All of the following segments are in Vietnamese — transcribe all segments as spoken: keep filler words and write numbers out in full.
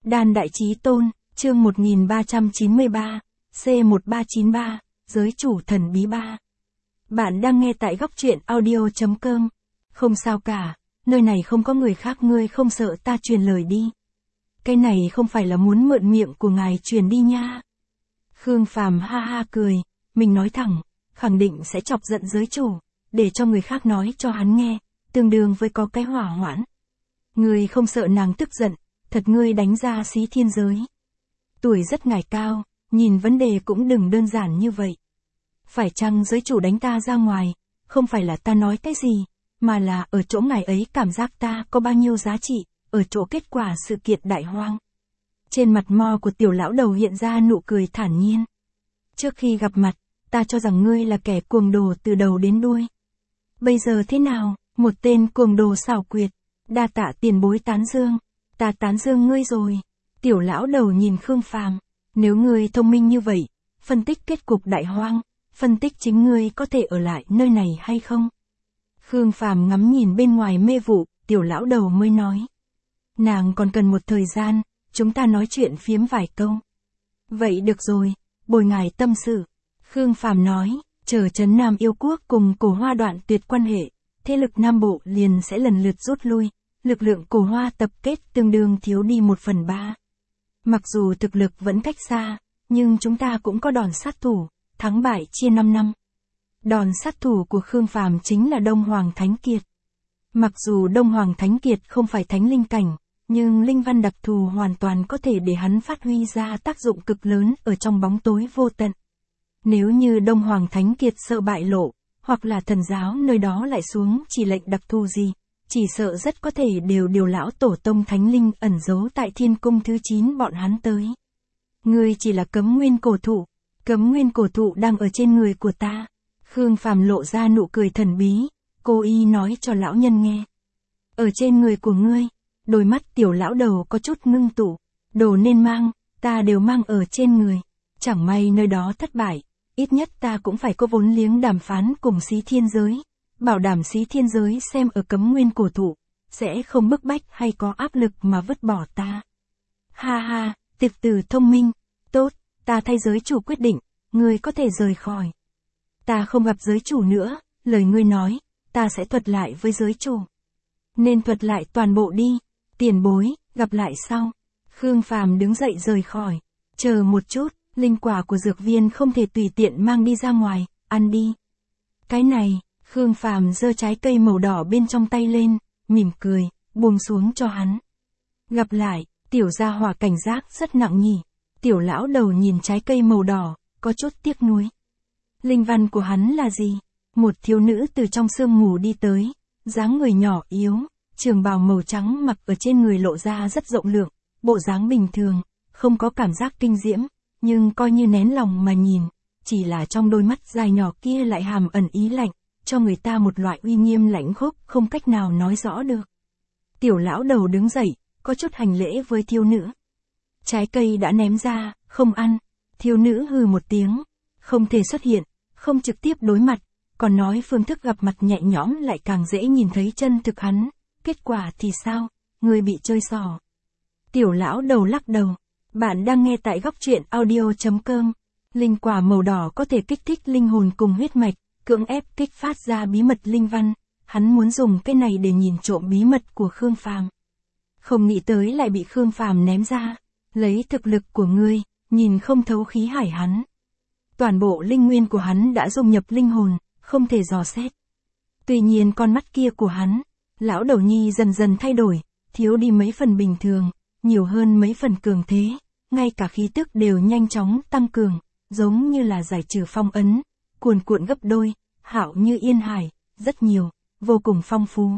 Đan Đại Chí Tôn, chương một nghìn ba trăm chín mươi ba, C một ba chín ba, Giới chủ thần bí ba. Bạn đang nghe tại góc truyện audio chấm com. Không sao cả, nơi này không có người khác, ngươi không sợ ta truyền lời đi. Cái này không phải là muốn mượn miệng của ngài truyền đi nha. Khương Phàm ha ha cười, mình nói thẳng, khẳng định sẽ chọc giận giới chủ, để cho người khác nói cho hắn nghe, tương đương với có cái hỏa hoãn. Ngươi không sợ nàng tức giận, thật ngươi đánh ra xí thiên giới. Tuổi rất ngài cao, nhìn vấn đề cũng đừng đơn giản như vậy. Phải chăng giới chủ đánh ta ra ngoài, không phải là ta nói cái gì, mà là ở chỗ ngài ấy cảm giác ta có bao nhiêu giá trị, ở chỗ kết quả sự kiện đại hoang. Trên mặt mo của tiểu lão đầu hiện ra nụ cười thản nhiên. Trước khi gặp mặt, ta cho rằng ngươi là kẻ cuồng đồ từ đầu đến đuôi. Bây giờ thế nào, một tên cuồng đồ xảo quyệt, đa tạ tiền bối tán dương, ta tán dương ngươi rồi. Tiểu lão đầu nhìn Khương Phàm, nếu ngươi thông minh như vậy, phân tích kết cục đại hoang, phân tích chính ngươi có thể ở lại nơi này hay không? Khương Phàm ngắm nhìn bên ngoài mê vụ, tiểu lão đầu mới nói. Nàng còn cần một thời gian, chúng ta nói chuyện phiếm vài câu. Vậy được rồi, bồi ngài tâm sự. Khương Phàm nói, chờ Trấn Nam Yêu Quốc cùng Cổ Hoa đoạn tuyệt quan hệ, thế lực Nam Bộ liền sẽ lần lượt rút lui, lực lượng Cổ Hoa tập kết tương đương thiếu đi một phần ba. Mặc dù thực lực vẫn cách xa, nhưng chúng ta cũng có đòn sát thủ, thắng bại chia năm năm. Đòn sát thủ của Khương Phàm chính là Đông Hoàng Thánh Kiệt. Mặc dù Đông Hoàng Thánh Kiệt không phải thánh linh cảnh, nhưng linh văn đặc thù hoàn toàn có thể để hắn phát huy ra tác dụng cực lớn ở trong bóng tối vô tận. Nếu như Đông Hoàng Thánh Kiệt sợ bại lộ, hoặc là thần giáo nơi đó lại xuống chỉ lệnh đặc thù gì, chỉ sợ rất có thể đều điều lão tổ tông thánh linh ẩn giấu tại thiên cung thứ chín bọn hắn tới. Ngươi chỉ là cấm nguyên cổ thụ, cấm nguyên cổ thụ đang ở trên người của ta. Khương Phàm lộ ra nụ cười thần bí, cô y nói cho lão nhân nghe. Ở trên người của ngươi, đôi mắt tiểu lão đầu có chút ngưng tụ, đồ nên mang, ta đều mang ở trên người. Chẳng may nơi đó thất bại, ít nhất ta cũng phải có vốn liếng đàm phán cùng xí thiên giới. Bảo đảm xí thiên giới xem ở cấm nguyên cổ thụ, sẽ không bức bách hay có áp lực mà vứt bỏ ta. Ha ha, tiệp từ thông minh, tốt, ta thay giới chủ quyết định, ngươi có thể rời khỏi. Ta không gặp giới chủ nữa, lời ngươi nói, ta sẽ thuật lại với giới chủ. Nên thuật lại toàn bộ đi, tiền bối, gặp lại sau. Khương Phàm đứng dậy rời khỏi, chờ một chút, linh quả của dược viên không thể tùy tiện mang đi ra ngoài, ăn đi. Cái này... Khương Phàm giơ trái cây màu đỏ bên trong tay lên, mỉm cười, buông xuống cho hắn. Gặp lại, tiểu gia hỏa cảnh giác rất nặng nhỉ. Tiểu lão đầu nhìn trái cây màu đỏ, có chút tiếc nuối. Linh văn của hắn là gì? Một thiếu nữ từ trong sương mù đi tới, dáng người nhỏ yếu, trường bào màu trắng mặc ở trên người lộ ra rất rộng lượng, bộ dáng bình thường, không có cảm giác kinh diễm, nhưng coi như nén lòng mà nhìn, chỉ là trong đôi mắt dài nhỏ kia lại hàm ẩn ý lạnh, cho người ta một loại uy nghiêm lãnh khốc không cách nào nói rõ được. Tiểu lão đầu đứng dậy, có chút hành lễ với thiếu nữ. Trái cây đã ném ra, không ăn. Thiếu nữ hừ một tiếng, không thể xuất hiện, không trực tiếp đối mặt, còn nói phương thức gặp mặt nhẹ nhõm lại càng dễ nhìn thấy chân thực hắn. Kết quả thì sao? Người bị chơi xỏ. Tiểu lão đầu lắc đầu. Bạn đang nghe tại góc truyện audio chấm com. Linh quả màu đỏ có thể kích thích linh hồn cùng huyết mạch, cưỡng ép kích phát ra bí mật linh văn, hắn muốn dùng cái này để nhìn trộm bí mật của Khương Phàm. Không nghĩ tới lại bị Khương Phàm ném ra, lấy thực lực của ngươi, nhìn không thấu khí hải hắn. Toàn bộ linh nguyên của hắn đã dung nhập linh hồn, không thể dò xét. Tuy nhiên con mắt kia của hắn, lão đầu nhi dần dần thay đổi, thiếu đi mấy phần bình thường, nhiều hơn mấy phần cường thế, ngay cả khí tức đều nhanh chóng tăng cường, giống như là giải trừ phong ấn. Cuồn cuộn gấp đôi, hảo như yên hải, rất nhiều, vô cùng phong phú.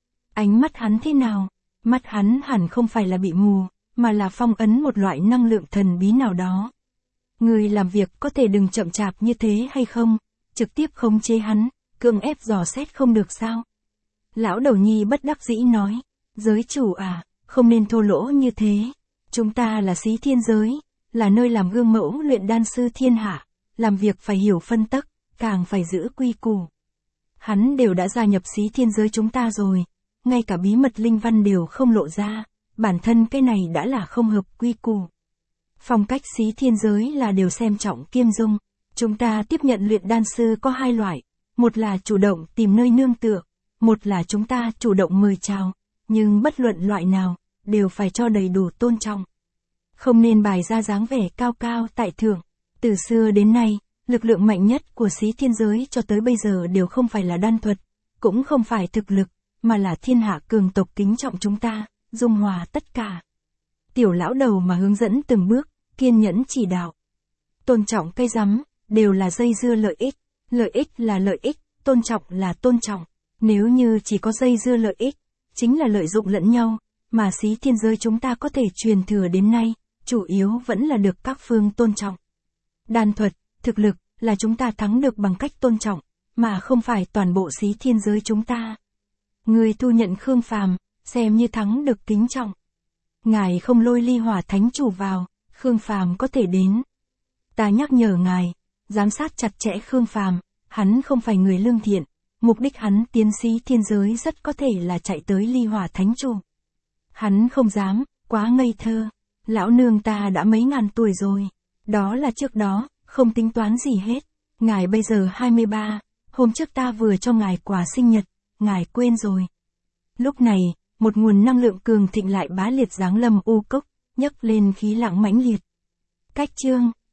Ánh mắt hắn thế nào? Mắt hắn hẳn không phải là bị mù, mà là phong ấn một loại năng lượng thần bí nào đó. Người làm việc có thể đừng chậm chạp như thế hay không? Trực tiếp khống chế hắn, cưỡng ép dò xét không được sao? Lão đầu nhi bất đắc dĩ nói, giới chủ à, không nên thô lỗ như thế. Chúng ta là xí thiên giới, là nơi làm gương mẫu luyện đan sư thiên hạ. Làm việc phải hiểu phân tắc, càng phải giữ quy củ. Hắn đều đã gia nhập xí thiên giới chúng ta rồi, ngay cả bí mật linh văn đều không lộ ra, bản thân cái này đã là không hợp quy củ. Phong cách xí thiên giới là đều xem trọng kiêm dung. Chúng ta tiếp nhận luyện đan sư có hai loại, một là chủ động tìm nơi nương tựa, một là chúng ta chủ động mời chào, nhưng bất luận loại nào, đều phải cho đầy đủ tôn trọng. Không nên bày ra dáng vẻ cao cao tại thượng. Từ xưa đến nay, lực lượng mạnh nhất của xí thiên giới cho tới bây giờ đều không phải là đan thuật, cũng không phải thực lực, mà là thiên hạ cường tộc kính trọng chúng ta, dung hòa tất cả. Tiểu lão đầu mà hướng dẫn từng bước, kiên nhẫn chỉ đạo. Tôn trọng cây rắm, đều là dây dưa lợi ích, lợi ích là lợi ích, tôn trọng là tôn trọng. Nếu như chỉ có dây dưa lợi ích, chính là lợi dụng lẫn nhau, mà xí thiên giới chúng ta có thể truyền thừa đến nay, chủ yếu vẫn là được các phương tôn trọng. Đan thuật, thực lực, là chúng ta thắng được bằng cách tôn trọng, mà không phải toàn bộ xí thiên giới chúng ta. Người thu nhận Khương Phàm, xem như thắng được kính trọng. Ngài không lôi ly hỏa thánh chủ vào, Khương Phàm có thể đến. Ta nhắc nhở ngài, giám sát chặt chẽ Khương Phàm, hắn không phải người lương thiện, mục đích hắn tiến xí thiên giới rất có thể là chạy tới ly hỏa thánh chủ. Hắn không dám, quá ngây thơ, lão nương ta đã mấy ngàn tuổi rồi, đó là trước đó, không tính toán gì hết. Ngài bây giờ hai mươi ba, hôm trước ta vừa cho ngài quà sinh nhật, ngài quên rồi. Lúc này, một nguồn năng lượng cường thịnh lại bá liệt giáng lâm u cốc, nhấc lên khí lãng mãnh liệt. Cách chương